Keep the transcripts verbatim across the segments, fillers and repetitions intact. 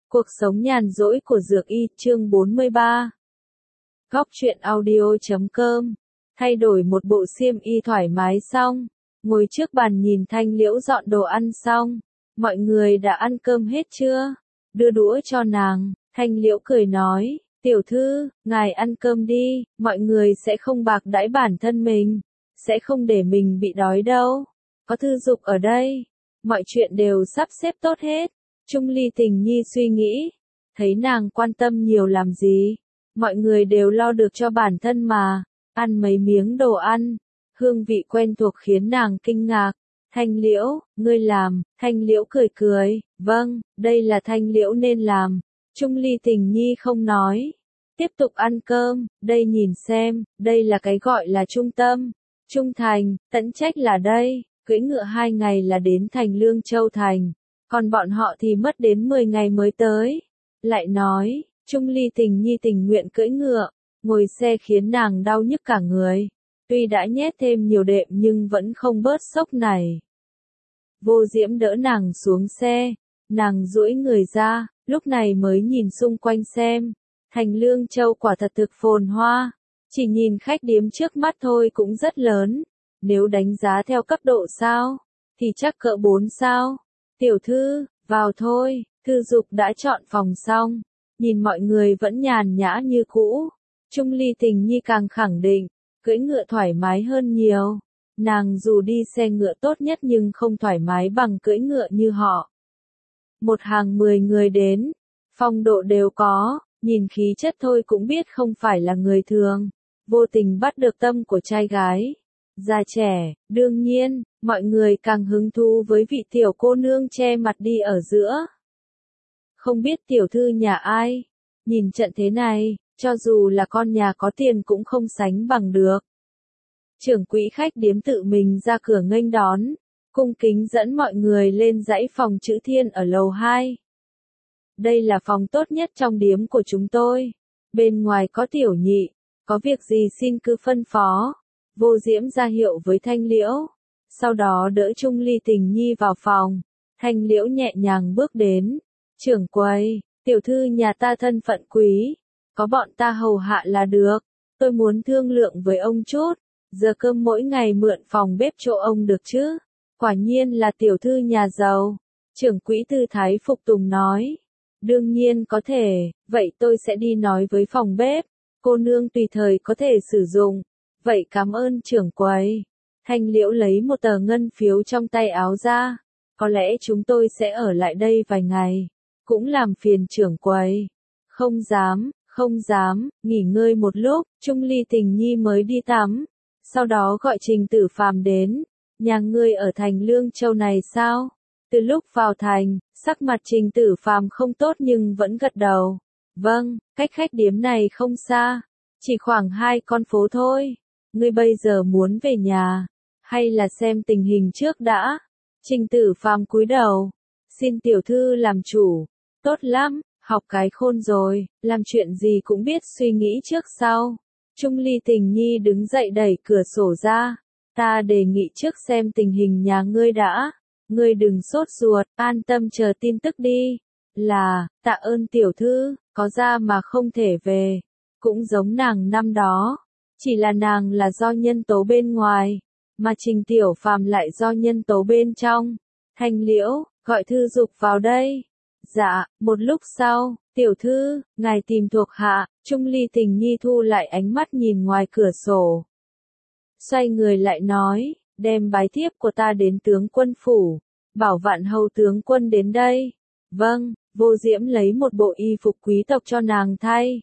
Cuộc sống nhàn rỗi của Dược Y, chương bốn mươi ba. Góc truyện audio chấm com. Thay đổi một bộ xiêm y thoải mái xong, ngồi trước bàn nhìn Thanh Liễu dọn đồ ăn xong. Mọi người đã ăn cơm hết chưa? Đưa đũa cho nàng, Thanh Liễu cười nói, tiểu thư, ngài ăn cơm đi, mọi người sẽ không bạc đãi bản thân mình, sẽ không để mình bị đói đâu. Có Thư Dục ở đây, mọi chuyện đều sắp xếp tốt hết. Trung Ly Tình Nhi suy nghĩ, thấy nàng quan tâm nhiều làm gì, mọi người đều lo được cho bản thân mà, ăn mấy miếng đồ ăn, hương vị quen thuộc khiến nàng kinh ngạc. Thanh Liễu, ngươi làm, Thanh Liễu cười cười, vâng, đây là Thanh Liễu nên làm. Trung Ly Tình Nhi không nói, tiếp tục ăn cơm, đây nhìn xem, đây là cái gọi là trung tâm, trung thành, tận trách là đây, cưỡi ngựa hai ngày là đến thành Lương Châu thành. Còn bọn họ thì mất đến mười ngày mới tới. Lại nói, Trung Ly Tình Nhi tình nguyện cưỡi ngựa, ngồi xe khiến nàng đau nhức cả người. Tuy đã nhét thêm nhiều đệm nhưng vẫn không bớt sốc này. Vô Diễm đỡ nàng xuống xe, nàng duỗi người ra, lúc này mới nhìn xung quanh xem. Thành Lương Châu quả thật thực phồn hoa, chỉ nhìn khách điếm trước mắt thôi cũng rất lớn. Nếu đánh giá theo cấp độ sao, thì chắc cỡ bốn sao. Tiểu thư, vào thôi, Thư Dục đã chọn phòng xong, nhìn mọi người vẫn nhàn nhã như cũ. Trung Ly Tình Nhi càng khẳng định, cưỡi ngựa thoải mái hơn nhiều. Nàng dù đi xe ngựa tốt nhất nhưng không thoải mái bằng cưỡi ngựa như họ. Một hàng mười người đến, phong độ đều có, nhìn khí chất thôi cũng biết không phải là người thường. Vô tình bắt được tâm của trai gái. Già trẻ, đương nhiên, mọi người càng hứng thú với vị tiểu cô nương che mặt đi ở giữa. Không biết tiểu thư nhà ai, nhìn trận thế này, cho dù là con nhà có tiền cũng không sánh bằng được. Trưởng quỹ khách điếm tự mình ra cửa nghênh đón, cung kính dẫn mọi người lên dãy phòng chữ Thiên ở lầu hai. Đây là phòng tốt nhất trong điếm của chúng tôi, bên ngoài có tiểu nhị, có việc gì xin cứ phân phó. Vô Diễm ra hiệu với Thanh Liễu, sau đó đỡ Trung Ly Tình Nhi vào phòng. Thanh Liễu nhẹ nhàng bước đến, trưởng quầy, tiểu thư nhà ta thân phận quý, có bọn ta hầu hạ là được, tôi muốn thương lượng với ông chút, giờ cơm mỗi ngày mượn phòng bếp chỗ ông được chứ, quả nhiên là tiểu thư nhà giàu. Trưởng quỹ tư thái phục tùng nói, đương nhiên có thể, vậy tôi sẽ đi nói với phòng bếp, cô nương tùy thời có thể sử dụng. Vậy cảm ơn trưởng quầy. Thanh Liễu lấy một tờ ngân phiếu trong tay áo ra. Có lẽ chúng tôi sẽ ở lại đây vài ngày. Cũng làm phiền trưởng quầy. Không dám, không dám, nghỉ ngơi một lúc, Trung Ly Tình Nhi mới đi tắm. Sau đó gọi Trình Tử Phàm đến. Nhà ngươi ở thành Lương Châu này sao? Từ lúc vào thành, sắc mặt Trình Tử Phàm không tốt nhưng vẫn gật đầu. Vâng, cách khách điếm này không xa. Chỉ khoảng hai con phố thôi. Ngươi bây giờ muốn về nhà, hay là xem tình hình trước đã? Trình Tử Phàm cúi đầu, xin tiểu thư làm chủ. Tốt lắm, học cái khôn rồi, làm chuyện gì cũng biết suy nghĩ trước sau. Trung Ly Tình Nhi đứng dậy đẩy cửa sổ ra. Ta đề nghị trước xem tình hình nhà ngươi đã. Ngươi đừng sốt ruột, an tâm chờ tin tức đi. Là, tạ ơn tiểu thư, có ra mà không thể về. Cũng giống nàng năm đó. Chỉ là nàng là do nhân tố bên ngoài, mà Trình Tiểu Phàm lại do nhân tố bên trong. Thanh Liễu, gọi Thư Dục vào đây. Dạ, một lúc sau, tiểu thư, ngài tìm thuộc hạ. Trung Ly Tình Nhi thu lại ánh mắt nhìn ngoài cửa sổ. Xoay người lại nói, đem bái thiếp của ta đến tướng quân phủ, bảo Vạn Hầu tướng quân đến đây. Vâng, Vô Diễm lấy một bộ y phục quý tộc cho nàng thay.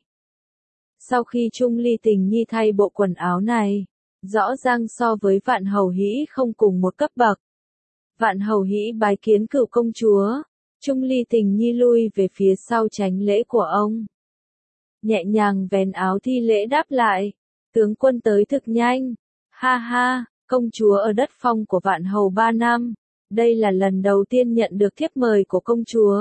Sau khi Trung Ly Tình Nhi thay bộ quần áo này, rõ ràng so với Vạn Hầu Hĩ không cùng một cấp bậc. Vạn Hầu Hĩ bái kiến cửu công chúa, Trung Ly Tình Nhi lui về phía sau tránh lễ của ông. Nhẹ nhàng vén áo thi lễ đáp lại, tướng quân tới thực nhanh, ha ha, công chúa ở đất phong của Vạn Hầu ba năm, đây là lần đầu tiên nhận được thiếp mời của công chúa.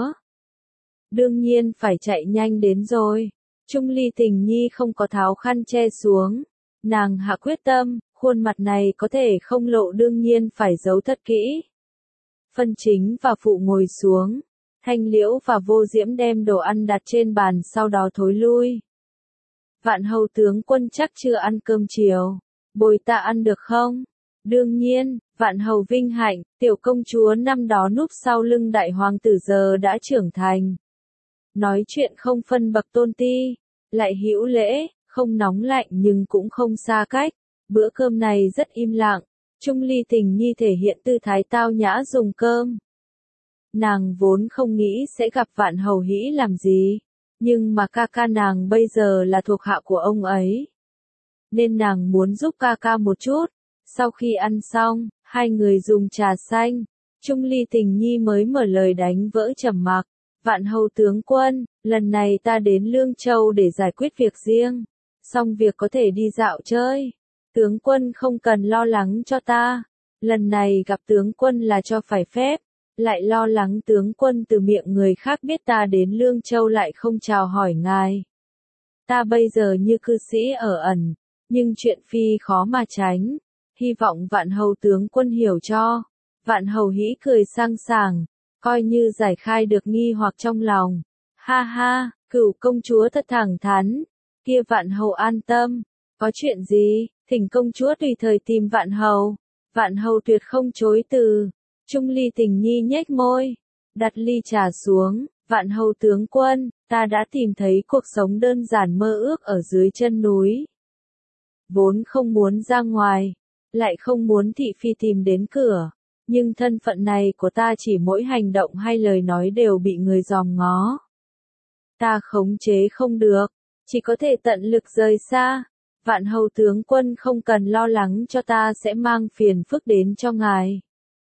Đương nhiên phải chạy nhanh đến rồi. Trung Ly Tình Nhi không có tháo khăn che xuống. Nàng hạ quyết tâm, khuôn mặt này có thể không lộ đương nhiên phải giấu thật kỹ. Phân Chính và Phụ ngồi xuống. Thanh Liễu và Vô Diễm đem đồ ăn đặt trên bàn sau đó thối lui. Vạn hầu tướng quân chắc chưa ăn cơm chiều. Bồi ta ăn được không? Đương nhiên, vạn hầu vinh hạnh, tiểu công chúa năm đó núp sau lưng đại hoàng tử giờ đã trưởng thành. Nói chuyện không phân bậc tôn ti, lại hữu lễ, không nóng lạnh nhưng cũng không xa cách. Bữa cơm này rất im lặng, Trung Ly Tình Nhi thể hiện tư thái tao nhã dùng cơm. Nàng vốn không nghĩ sẽ gặp vạn hầu hĩ làm gì, nhưng mà ca ca nàng bây giờ là thuộc hạ của ông ấy. Nên nàng muốn giúp ca ca một chút. Sau khi ăn xong, hai người dùng trà xanh, Trung Ly Tình Nhi mới mở lời đánh vỡ trầm mặc. Vạn hầu tướng quân, lần này ta đến Lương Châu để giải quyết việc riêng, xong việc có thể đi dạo chơi. Tướng quân không cần lo lắng cho ta, lần này gặp tướng quân là cho phải phép, lại lo lắng tướng quân từ miệng người khác biết ta đến Lương Châu lại không chào hỏi ngài. Ta bây giờ như cư sĩ ở ẩn, nhưng chuyện phi khó mà tránh, hy vọng vạn hầu tướng quân hiểu cho. Vạn hầu hĩ cười sang sảng, coi như giải khai được nghi hoặc trong lòng. Ha ha, Cửu công chúa thật thẳng thắn, kia vạn hầu an tâm, có chuyện gì, thỉnh công chúa tùy thời tìm vạn hầu. Vạn hầu tuyệt không chối từ. Trung Ly Tình Nhi nhếch môi, đặt ly trà xuống. Vạn hầu tướng quân, ta đã tìm thấy cuộc sống đơn giản mơ ước ở dưới chân núi. Vốn không muốn ra ngoài, lại không muốn thị phi tìm đến cửa, nhưng thân phận này của ta chỉ mỗi hành động hay lời nói đều bị người dòm ngó. Ta khống chế không được, chỉ có thể tận lực rời xa. Vạn hầu tướng quân không cần lo lắng cho ta sẽ mang phiền phức đến cho ngài.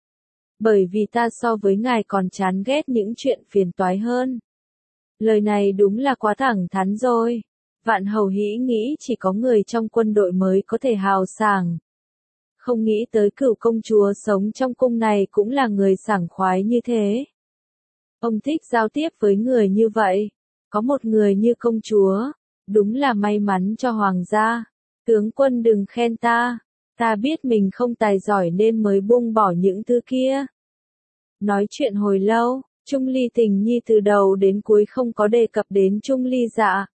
Bởi vì ta so với ngài còn chán ghét những chuyện phiền toái hơn. Lời này đúng là quá thẳng thắn rồi. Vạn hầu hĩ nghĩ chỉ có người trong quân đội mới có thể hào sảng. Không nghĩ tới Cửu công chúa sống trong cung này cũng là người sảng khoái như thế. Ông thích giao tiếp với người như vậy. Có một người như công chúa, đúng là may mắn cho hoàng gia. Tướng quân đừng khen ta, ta biết mình không tài giỏi nên mới buông bỏ những thứ kia. Nói chuyện hồi lâu, Trung Ly Tình Nhi từ đầu đến cuối không có đề cập đến Trung Ly Dạ.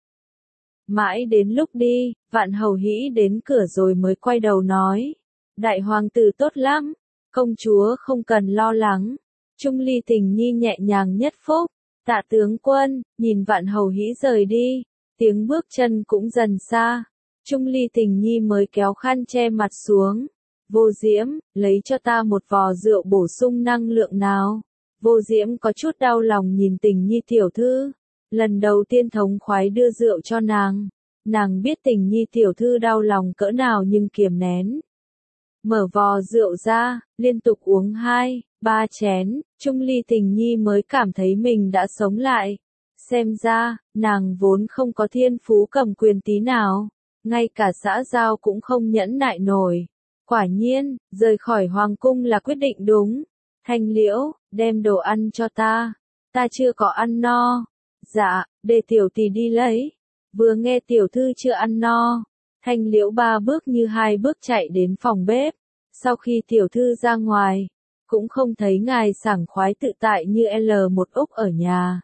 Mãi đến lúc đi, vạn hầu hĩ đến cửa rồi mới quay đầu nói. Đại hoàng tử tốt lắm, công chúa không cần lo lắng. Trung Ly Tình Nhi nhẹ nhàng nhất phúc. Tạ tướng quân, nhìn vạn hầu hĩ rời đi, tiếng bước chân cũng dần xa. Trung Ly Tình Nhi mới kéo khăn che mặt xuống. Vô Diễm, lấy cho ta một vò rượu bổ sung năng lượng nào. Vô Diễm có chút đau lòng nhìn Tình Nhi tiểu thư. Lần đầu tiên thống khoái đưa rượu cho nàng. Nàng biết Tình Nhi tiểu thư đau lòng cỡ nào nhưng kiềm nén. Mở vò rượu ra, liên tục uống hai, ba chén, Trung Ly Tình Nhi mới cảm thấy mình đã sống lại. Xem ra, nàng vốn không có thiên phú cầm quyền tí nào. Ngay cả xã giao cũng không nhẫn nại nổi. Quả nhiên, rời khỏi hoàng cung là quyết định đúng. Thanh Liễu, đem đồ ăn cho ta. Ta chưa có ăn no. Dạ, để tiểu tỷ đi lấy. Vừa nghe tiểu thư chưa ăn no. Thanh Liễu ba bước như hai bước chạy đến phòng bếp. Sau khi tiểu thư ra ngoài, cũng không thấy ngài sảng khoái tự tại như L một Úc ở nhà.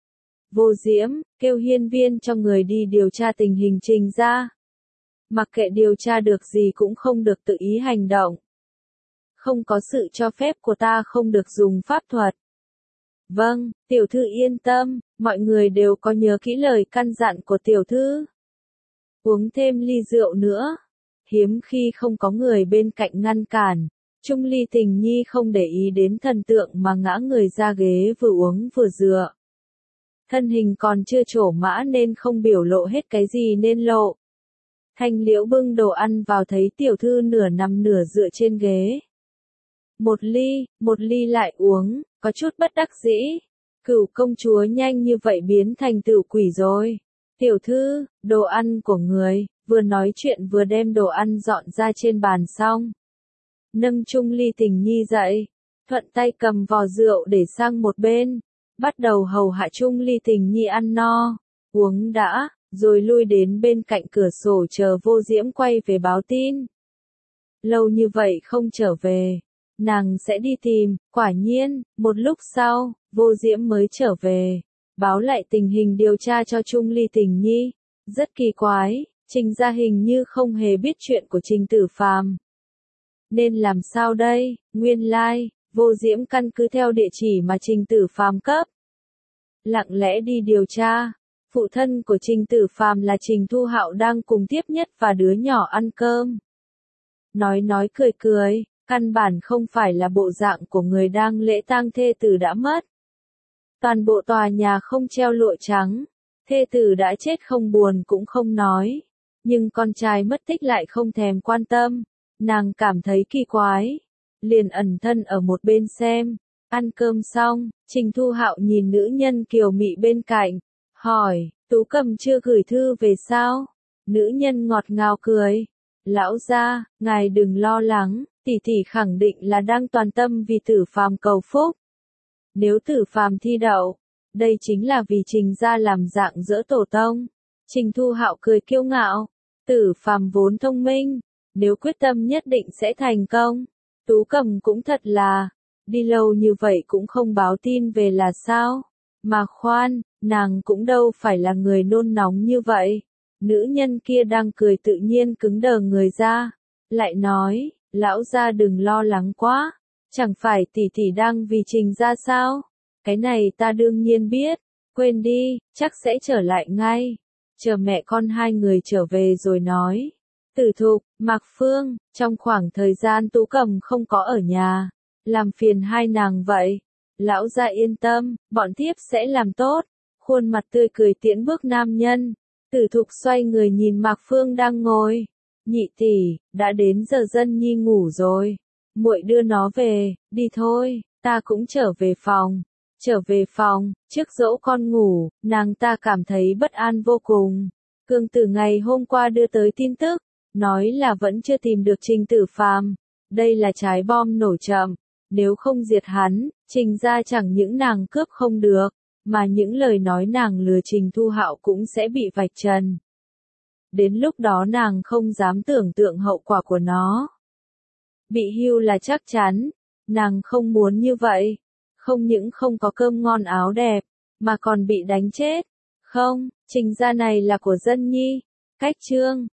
Vô Diễm, kêu hiên viên cho người đi điều tra tình hình trình ra. Mặc kệ điều tra được gì cũng không được tự ý hành động. Không có sự cho phép của ta không được dùng pháp thuật. Vâng, tiểu thư yên tâm, mọi người đều có nhớ kỹ lời căn dặn của tiểu thư. Uống thêm ly rượu nữa. Hiếm khi không có người bên cạnh ngăn cản. Trung Ly Tình Nhi không để ý đến thần tượng mà ngã người ra ghế vừa uống vừa dựa. Thân hình còn chưa trổ mã nên không biểu lộ hết cái gì nên lộ. Thanh Liễu bưng đồ ăn vào thấy tiểu thư nửa nằm nửa dựa trên ghế. Một ly, một ly lại uống, có chút bất đắc dĩ. Cửu công chúa nhanh như vậy biến thành tử quỷ rồi. Tiểu thư, đồ ăn của người, vừa nói chuyện vừa đem đồ ăn dọn ra trên bàn xong. Nâng Trung Ly Tình Nhi dậy, thuận tay cầm vò rượu để sang một bên, bắt đầu hầu hạ Trung Ly Tình Nhi ăn no, uống đã, rồi lui đến bên cạnh cửa sổ chờ Vô Diễm quay về báo tin. Lâu như vậy không trở về, nàng sẽ đi tìm. Quả nhiên, một lúc sau, Vô Diễm mới trở về, báo lại tình hình điều tra cho Trung Ly Tình Nhi. Rất kỳ quái, Trình gia hình như không hề biết chuyện của Trình Tử Phàm. Nên làm sao đây? Nguyên lai, like, Vô Diễm căn cứ theo địa chỉ mà Trình Tử Phàm cấp, lặng lẽ đi điều tra. Phụ thân của Trình Tử Phàm là Trình Thu Hạo đang cùng Tiếp Nhất và đứa nhỏ ăn cơm. Nói nói cười cười, căn bản không phải là bộ dạng của người đang lễ tang thê tử đã mất. Toàn bộ tòa nhà không treo lụa trắng, thê tử đã chết không buồn cũng không nói. Nhưng con trai mất tích lại không thèm quan tâm, nàng cảm thấy kỳ quái, liền ẩn thân ở một bên xem. Ăn cơm xong, Trình Thu Hạo nhìn nữ nhân kiều mị bên cạnh, hỏi, Tú Cầm chưa gửi thư về sao? Nữ nhân ngọt ngào cười, lão gia, ngài đừng lo lắng, tỷ tỷ khẳng định là đang toàn tâm vì Tử Phàm cầu phúc. Nếu Tử Phàm thi đậu, đây chính là vì Trình gia làm dạng dỡ tổ tông. Trình Thu Hạo cười kiêu ngạo, Tử Phàm vốn thông minh, nếu quyết tâm nhất định sẽ thành công. Tú Cầm cũng thật là, đi lâu như vậy cũng không báo tin về là sao? Mà khoan, nàng cũng đâu phải là người nôn nóng như vậy. Nữ nhân kia đang cười tự nhiên cứng đờ người ra, lại nói, lão gia đừng lo lắng quá, chẳng phải tỷ tỷ đang vì Trình gia sao? Cái này ta đương nhiên biết, quên đi, chắc sẽ trở lại ngay. Chờ mẹ con hai người trở về rồi nói. Tử Thục, Mạc Phương, trong khoảng thời gian Tú Cầm không có ở nhà, làm phiền hai nàng vậy. Lão gia yên tâm, bọn thiếp sẽ làm tốt. Khuôn mặt tươi cười tiễn bước nam nhân. Tử Thục xoay người nhìn Mạc Phương đang ngồi. Nhị tỷ, đã đến giờ Dân Nhi ngủ rồi. Muội đưa nó về, đi thôi, ta cũng trở về phòng. Trở về phòng, trước dỗ con ngủ, nàng ta cảm thấy bất an vô cùng. Cương Tử ngày hôm qua đưa tới tin tức, nói là vẫn chưa tìm được Trình Tử Phàm. Đây là trái bom nổ chậm, nếu không diệt hắn, Trình gia chẳng những nàng cướp không được, mà những lời nói nàng lừa Trình Thu Hạo cũng sẽ bị vạch trần. Đến lúc đó nàng không dám tưởng tượng hậu quả của nó. Bị hưu là chắc chắn, nàng không muốn như vậy. Không những không có cơm ngon áo đẹp, mà còn bị đánh chết. Không, Trình gia này là của Dân Nhi. Cách chương